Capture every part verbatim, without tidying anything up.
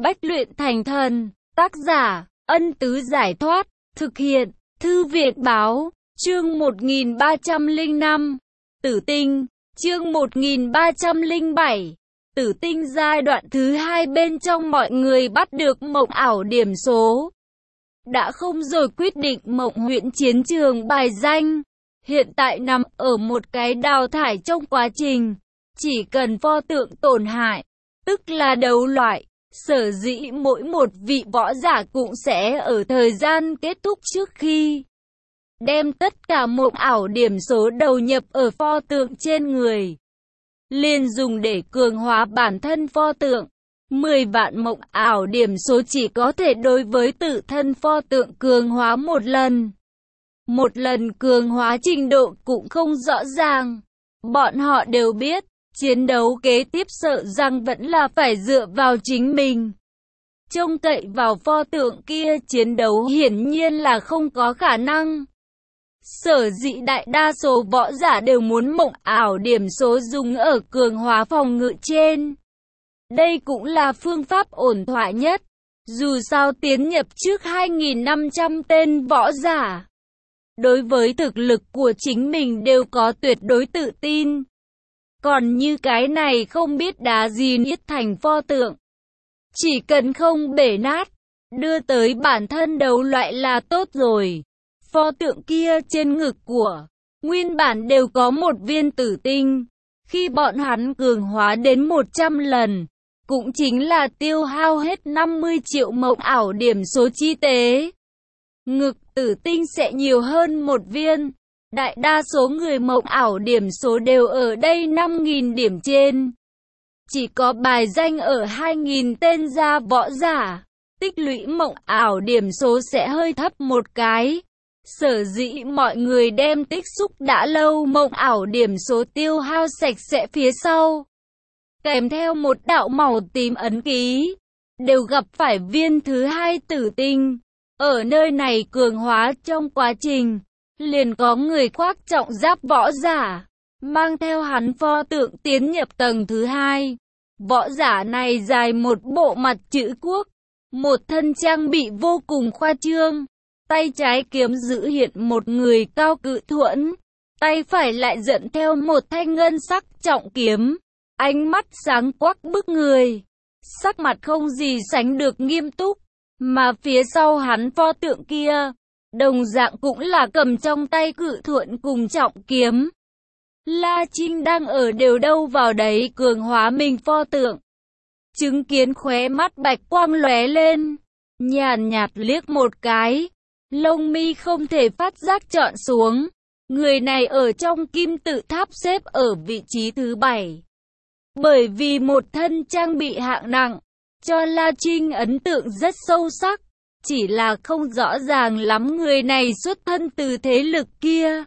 Bách luyện thành thần. Tác giả, Ân Tứ Giải Thoát. Thực hiện, Thư Viện Báo. Chương một nghìn ba trăm lẻ năm. Tử tinh. Chương một nghìn ba trăm lẻ bảy. Tử tinh giai đoạn thứ hai. Bên trong mọi người bắt được mộng ảo điểm số. Đã không rồi quyết định mộng huyễn chiến trường bài danh. Hiện tại nằm ở một cái đào thải trong quá trình. Chỉ cần pho tượng tổn hại, tức là đấu loại. Sở dĩ mỗi một vị võ giả cũng sẽ ở thời gian kết thúc trước khi đem tất cả mộng ảo điểm số đầu nhập ở pho tượng trên người, liền dùng để cường hóa bản thân pho tượng. mười vạn mộng ảo điểm số chỉ có thể đối với tự thân pho tượng cường hóa một lần. Một lần cường hóa trình độ cũng không rõ ràng. Bọn họ đều biết, chiến đấu kế tiếp sợ rằng vẫn là phải dựa vào chính mình. Trông cậy vào pho tượng kia chiến đấu hiển nhiên là không có khả năng. Sở dĩ đại đa số võ giả đều muốn mộng ảo điểm số dùng ở cường hóa phòng ngự trên. Đây cũng là phương pháp ổn thỏa nhất. Dù sao tiến nhập trước hai nghìn năm trăm tên võ giả, đối với thực lực của chính mình đều có tuyệt đối tự tin. Còn như cái này không biết đá gì niết thành pho tượng, chỉ cần không bể nát, đưa tới bản thân đấu loại là tốt rồi. Pho tượng kia trên ngực của nguyên bản đều có một viên tử tinh. Khi bọn hắn cường hóa đến một trăm lần, cũng chính là tiêu hao hết năm mươi triệu mộng ảo điểm số chi tế. Ngực tử tinh sẽ nhiều hơn một viên. Đại đa số người mộng ảo điểm số đều ở đây năm nghìn điểm trên. Chỉ có bài danh ở hai nghìn tên gia võ giả, tích lũy mộng ảo điểm số sẽ hơi thấp một cái. Sở dĩ mọi người đem tích xúc đã lâu mộng ảo điểm số tiêu hao sạch sẽ phía sau, kèm theo một đạo màu tím ấn ký, đều gặp phải viên thứ hai tử tinh. Ở nơi này cường hóa trong quá trình, liền có người khoác trọng giáp võ giả, mang theo hắn pho tượng tiến nhập tầng thứ hai. Võ giả này dài một bộ mặt chữ quốc, một thân trang bị vô cùng khoa trương. Tay trái kiếm giữ hiện một người cao cự thuẫn, tay phải lại dẫn theo một thanh ngân sắc trọng kiếm. Ánh mắt sáng quắc bức người, sắc mặt không gì sánh được nghiêm túc. Mà phía sau hắn pho tượng kia, đồng dạng cũng là cầm trong tay cự thuẫn cùng trọng kiếm. La Trinh đang ở đều đâu vào đấy cường hóa mình pho tượng. Chứng kiến khóe mắt bạch quang lóe lên, nhàn nhạt liếc một cái, lông mi không thể phát giác trọn xuống. Người này ở trong kim tự tháp xếp ở vị trí thứ bảy. Bởi vì một thân trang bị hạng nặng, cho La Trinh ấn tượng rất sâu sắc. Chỉ là không rõ ràng lắm người này xuất thân từ thế lực kia.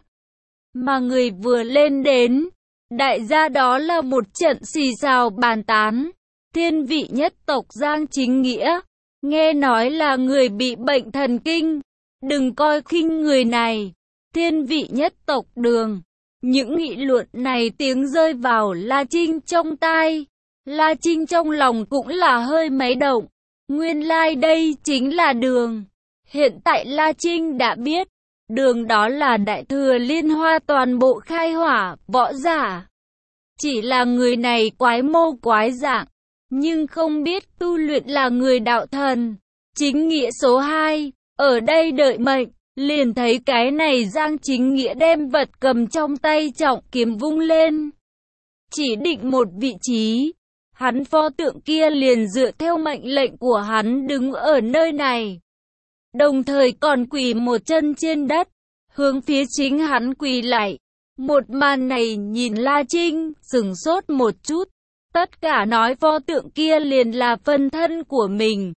Mà người vừa lên đến, đại gia đó là một trận xì xào bàn tán. Thiên vị nhất tộc Giang Chính Nghĩa, nghe nói là người bị bệnh thần kinh. Đừng coi khinh người này. Thiên vị nhất tộc Đường. Những nghị luận này tiếng rơi vào La Trinh trong tai. La Trinh trong lòng cũng là hơi mấy động. Nguyên lai like đây chính là Đường. Hiện tại La Trinh đã biết, Đường đó là đại thừa liên hoa toàn bộ khai hỏa võ giả. Chỉ là người này quái mô quái dạng, nhưng không biết tu luyện là người đạo thần. Chính Nghĩa số hai, ở đây đợi mệnh, liền thấy cái này Giang Chính Nghĩa đem vật cầm trong tay trọng kiếm vung lên, chỉ định một vị trí. Hắn pho tượng kia liền dựa theo mệnh lệnh của hắn đứng ở nơi này, đồng thời còn quỳ một chân trên đất, hướng phía chính hắn quỳ lại. Một màn này nhìn La Trinh sửng sốt một chút, tất cả nói pho tượng kia liền là phân thân của mình.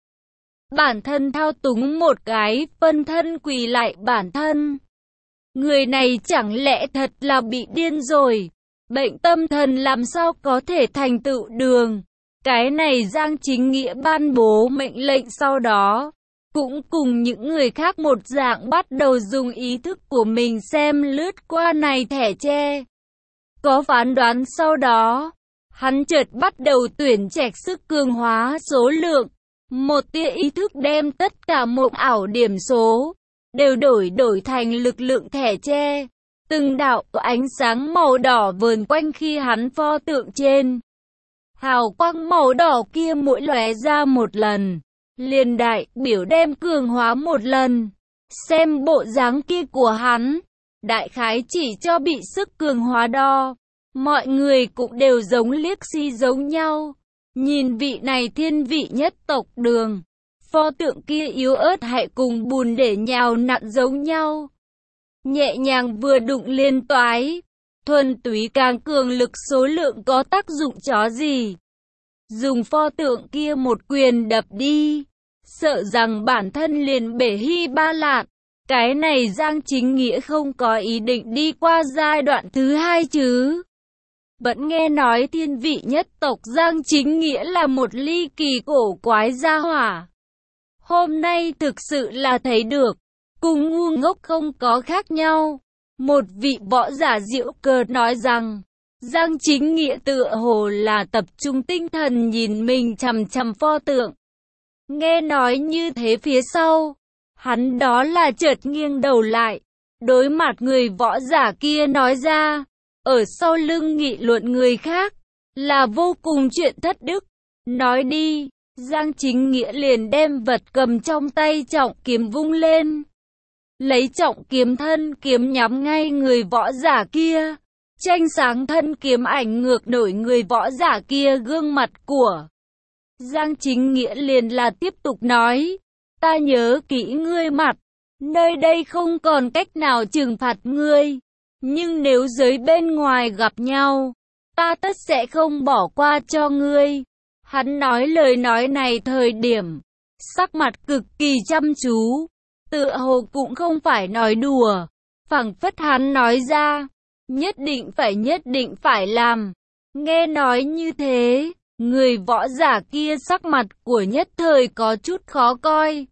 Bản thân thao túng một cái phân thân quỳ lại bản thân. Người này chẳng lẽ thật là bị điên rồi? Bệnh tâm thần làm sao có thể thành tựu Đường? Cái này Giang Chính Nghĩa ban bố mệnh lệnh sau đó, cũng cùng những người khác một dạng bắt đầu dùng ý thức của mình xem lướt qua này thẻ tre. Có phán đoán sau đó, hắn chợt bắt đầu tuyển trạch sức cường hóa số lượng. Một tia ý thức đem tất cả mộng ảo điểm số, đều đổi đổi thành lực lượng thẻ tre. Từng đạo ánh sáng màu đỏ vờn quanh khi hắn pho tượng trên. Hào quang màu đỏ kia mỗi lóe ra một lần, liền đại biểu đem cường hóa một lần. Xem bộ dáng kia của hắn, đại khái chỉ cho bị sức cường hóa đo. Mọi người cũng đều giống liếc xi giống nhau. Nhìn vị này thiên vị nhất tộc Đường, pho tượng kia yếu ớt hại cùng bùn để nhào nặn giống nhau. Nhẹ nhàng vừa đụng liên toái, thuần túy càng cường lực số lượng có tác dụng chó gì. Dùng pho tượng kia một quyền đập đi, sợ rằng bản thân liền bể hy ba lạt. Cái này Giang Chính Nghĩa không có ý định đi qua giai đoạn thứ hai chứ. Vẫn nghe nói thiên vị nhất tộc Giang Chính Nghĩa là một ly kỳ cổ quái gia hỏa. Hôm nay thực sự là thấy được, cùng ngu ngốc không có khác nhau. Một vị võ giả diệu cợt nói rằng, Giang Chính Nghĩa tựa hồ là tập trung tinh thần nhìn mình chằm chằm pho tượng. Nghe nói như thế phía sau, hắn đó là chợt nghiêng đầu lại, đối mặt người võ giả kia nói ra, ở sau lưng nghị luận người khác, là vô cùng chuyện thất đức. Nói đi, Giang Chính Nghĩa liền đem vật cầm trong tay trọng kiếm vung lên. Lấy trọng kiếm thân kiếm nhắm ngay người võ giả kia. Tranh sáng thân kiếm ảnh ngược đổi người võ giả kia gương mặt của. Giang Chính Nghĩa liền là tiếp tục nói, ta nhớ kỹ ngươi mặt, nơi đây không còn cách nào trừng phạt ngươi. Nhưng nếu giới bên ngoài gặp nhau, ta tất sẽ không bỏ qua cho ngươi. Hắn nói lời nói này thời điểm, sắc mặt cực kỳ chăm chú, tựa hồ cũng không phải nói đùa, phảng phất hắn nói ra, nhất định phải nhất định phải làm. Nghe nói như thế, người võ giả kia sắc mặt của nhất thời có chút khó coi.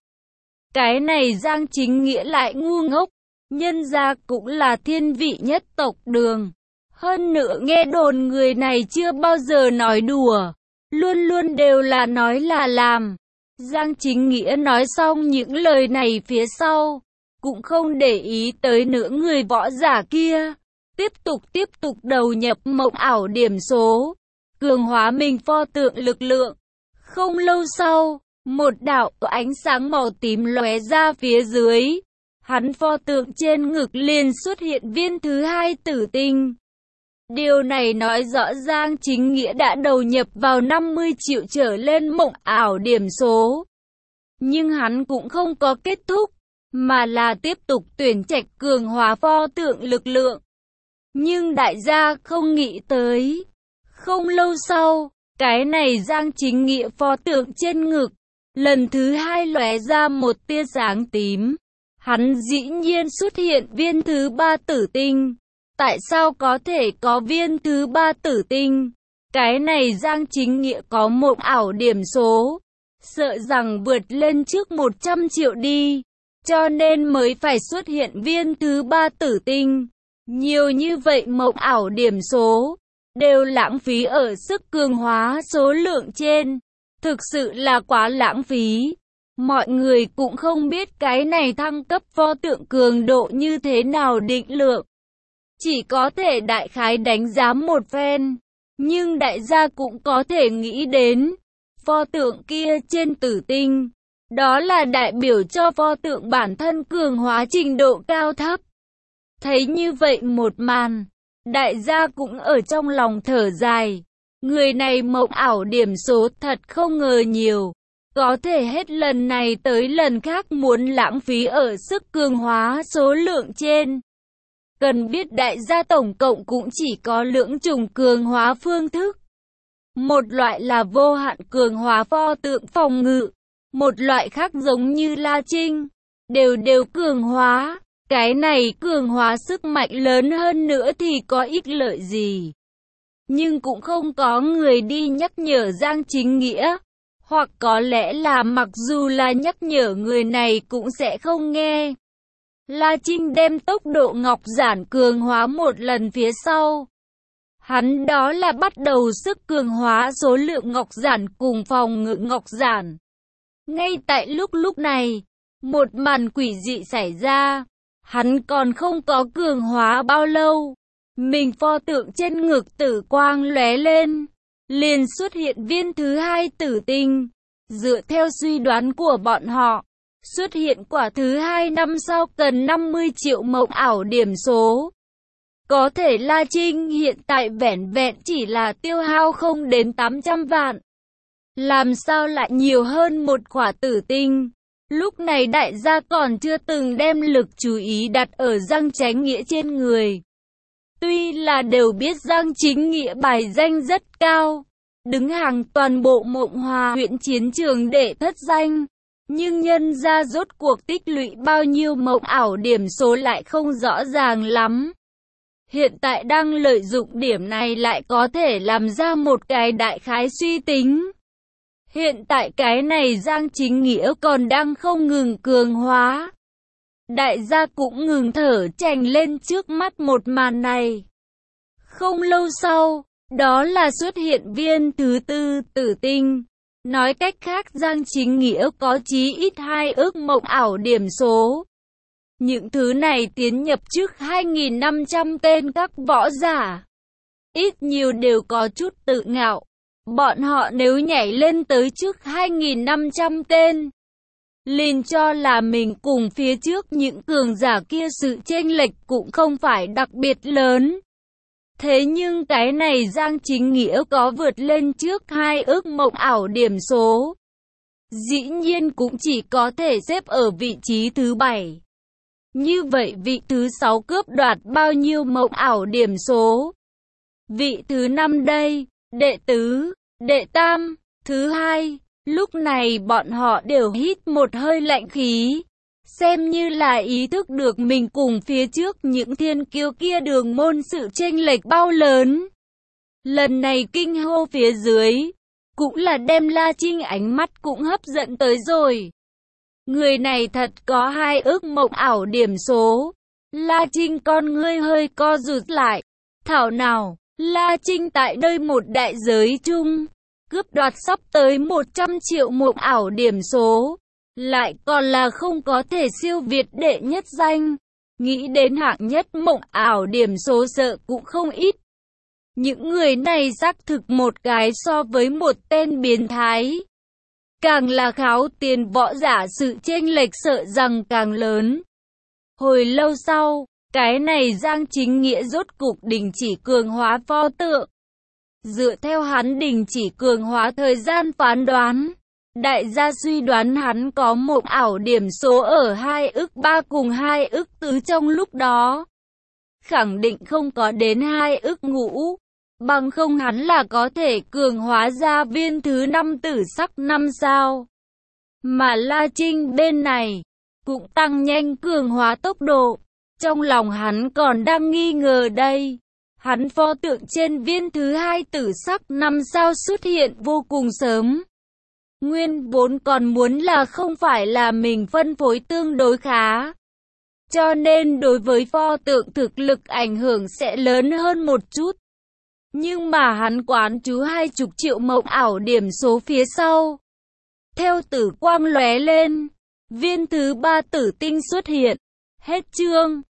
Cái này Giang Chính Nghĩa lại ngu ngốc, nhân ra cũng là thiên vị nhất tộc Đường. Hơn nữa nghe đồn người này chưa bao giờ nói đùa, luôn luôn đều là nói là làm. Giang Chính Nghĩa nói xong những lời này phía sau, cũng không để ý tới nữa người võ giả kia. Tiếp tục tiếp tục đầu nhập mộng ảo điểm số, cường hóa mình pho tượng lực lượng. Không lâu sau, một đạo ánh sáng màu tím lóe ra phía dưới. Hắn pho tượng trên ngực liền xuất hiện viên thứ hai tử tinh. Điều này nói rõ Giang Chính Nghĩa đã đầu nhập vào năm mươi triệu trở lên mộng ảo điểm số. Nhưng hắn cũng không có kết thúc, mà là tiếp tục tuyển trạch cường hóa pho tượng lực lượng. Nhưng đại gia không nghĩ tới. Không lâu sau, cái này Giang Chính Nghĩa pho tượng trên ngực, lần thứ hai lóe ra một tia sáng tím. Hắn dĩ nhiên xuất hiện viên thứ ba tử tinh. Tại sao có thể có viên thứ ba tử tinh? Cái này Giang Chính Nghĩa có một ảo điểm số, sợ rằng vượt lên trước một trăm triệu đi, cho nên mới phải xuất hiện viên thứ ba tử tinh. Nhiều như vậy mộng ảo điểm số, đều lãng phí ở sức cường hóa số lượng trên. Thực sự là quá lãng phí. Mọi người cũng không biết cái này thăng cấp pho tượng cường độ như thế nào định lượng. Chỉ có thể đại khái đánh giá một phen. Nhưng đại gia cũng có thể nghĩ đến, pho tượng kia trên tử tinh, đó là đại biểu cho pho tượng bản thân cường hóa trình độ cao thấp. Thấy như vậy một màn, đại gia cũng ở trong lòng thở dài. Người này mộng ảo điểm số thật không ngờ nhiều. Có thể hết lần này tới lần khác muốn lãng phí ở sức cường hóa số lượng trên. Cần biết đại gia tổng cộng cũng chỉ có lưỡng chủng cường hóa phương thức. Một loại là vô hạn cường hóa pho tượng phòng ngự. Một loại khác giống như La Trinh, đều đều cường hóa. Cái này cường hóa sức mạnh lớn hơn nữa thì có ích lợi gì. Nhưng cũng không có người đi nhắc nhở Giang Chính Nghĩa. Hoặc có lẽ là mặc dù là nhắc nhở người này cũng sẽ không nghe. La Trinh đem tốc độ ngọc giản cường hóa một lần phía sau. Hắn đó là bắt đầu sức cường hóa số lượng ngọc giản cùng phòng ngự ngọc giản. Ngay tại lúc lúc này, một màn quỷ dị xảy ra. Hắn còn không có cường hóa bao lâu, mình pho tượng trên ngực tử quang lóe lên, liền xuất hiện viên thứ hai tử tinh. Dựa theo suy đoán của bọn họ, xuất hiện quả thứ hai năm sau cần năm mươi triệu mộng ảo điểm số. Có thể La Trinh hiện tại vẻn vẹn chỉ là tiêu hao không đến tám trăm vạn. Làm sao lại nhiều hơn một quả tử tinh? Lúc này đại gia còn chưa từng đem lực chú ý đặt ở Giang Chánh Nghĩa trên người. Tuy là đều biết Giang Chính Nghĩa bài danh rất cao, đứng hàng toàn bộ Mộng Hòa huyện chiến trường để thất danh, nhưng nhân ra rốt cuộc tích lũy bao nhiêu mộng ảo điểm số lại không rõ ràng lắm. Hiện tại đang lợi dụng điểm này lại có thể làm ra một cái đại khái suy tính. Hiện tại cái này Giang Chính Nghĩa còn đang không ngừng cường hóa. Đại gia cũng ngừng thở chành lên trước mắt một màn này. Không lâu sau, đó là xuất hiện viên thứ tư tử tinh. Nói cách khác Giang Chính Nghĩa có chí ít hai ước mộng ảo điểm số. Những thứ này tiến nhập trước hai nghìn năm trăm tên các võ giả. Ít nhiều đều có chút tự ngạo. Bọn họ nếu nhảy lên tới trước hai nghìn năm trăm tên, liền cho là mình cùng phía trước những cường giả kia sự chênh lệch cũng không phải đặc biệt lớn. Thế nhưng cái này Giang Chính Nghĩa có vượt lên trước hai ước mộng ảo điểm số. Dĩ nhiên cũng chỉ có thể xếp ở vị trí thứ bảy. Như vậy vị thứ sáu cướp đoạt bao nhiêu mộng ảo điểm số? Vị thứ năm đây, đệ tứ, đệ tam, thứ hai. Lúc này bọn họ đều hít một hơi lạnh khí. Xem như là ý thức được mình cùng phía trước những thiên kiêu kia đường môn sự chênh lệch bao lớn. Lần này kinh hô phía dưới, cũng là đem La Trinh ánh mắt cũng hấp dẫn tới rồi. Người này thật có hai ước mộng ảo điểm số. La Trinh con ngươi hơi co rụt lại. Thảo nào, La Trinh tại đây một đại giới chung, cướp đoạt sắp tới một trăm triệu mộng ảo điểm số. Lại còn là không có thể siêu việt đệ nhất danh. Nghĩ đến hạng nhất mộng ảo điểm số sợ cũng không ít. Những người này xác thực một cái so với một tên biến thái. Càng là kháo tiền võ giả sự chênh lệch sợ rằng càng lớn. Hồi lâu sau, cái này Giang Chính Nghĩa rốt cục đình chỉ cường hóa pho tượng. Dựa theo hắn đình chỉ cường hóa thời gian phán đoán, đại gia suy đoán hắn có một ảo điểm số ở hai ức ba cùng hai ức tứ trong lúc đó. Khẳng định không có đến hai ức ngũ, bằng không hắn là có thể cường hóa ra viên thứ năm tử sắc năm sao. Mà La Trinh bên này, cũng tăng nhanh cường hóa tốc độ. Trong lòng hắn còn đang nghi ngờ đây. Hắn pho tượng trên viên thứ hai tử sắc năm sao xuất hiện vô cùng sớm. Nguyên vốn còn muốn là không phải là mình phân phối tương đối khá. Cho nên đối với pho tượng thực lực ảnh hưởng sẽ lớn hơn một chút. Nhưng mà hắn quán chú hai chục triệu mộng ảo điểm số phía sau. Theo tử quang lóe lên, viên thứ ba tử tinh xuất hiện. Hết chương.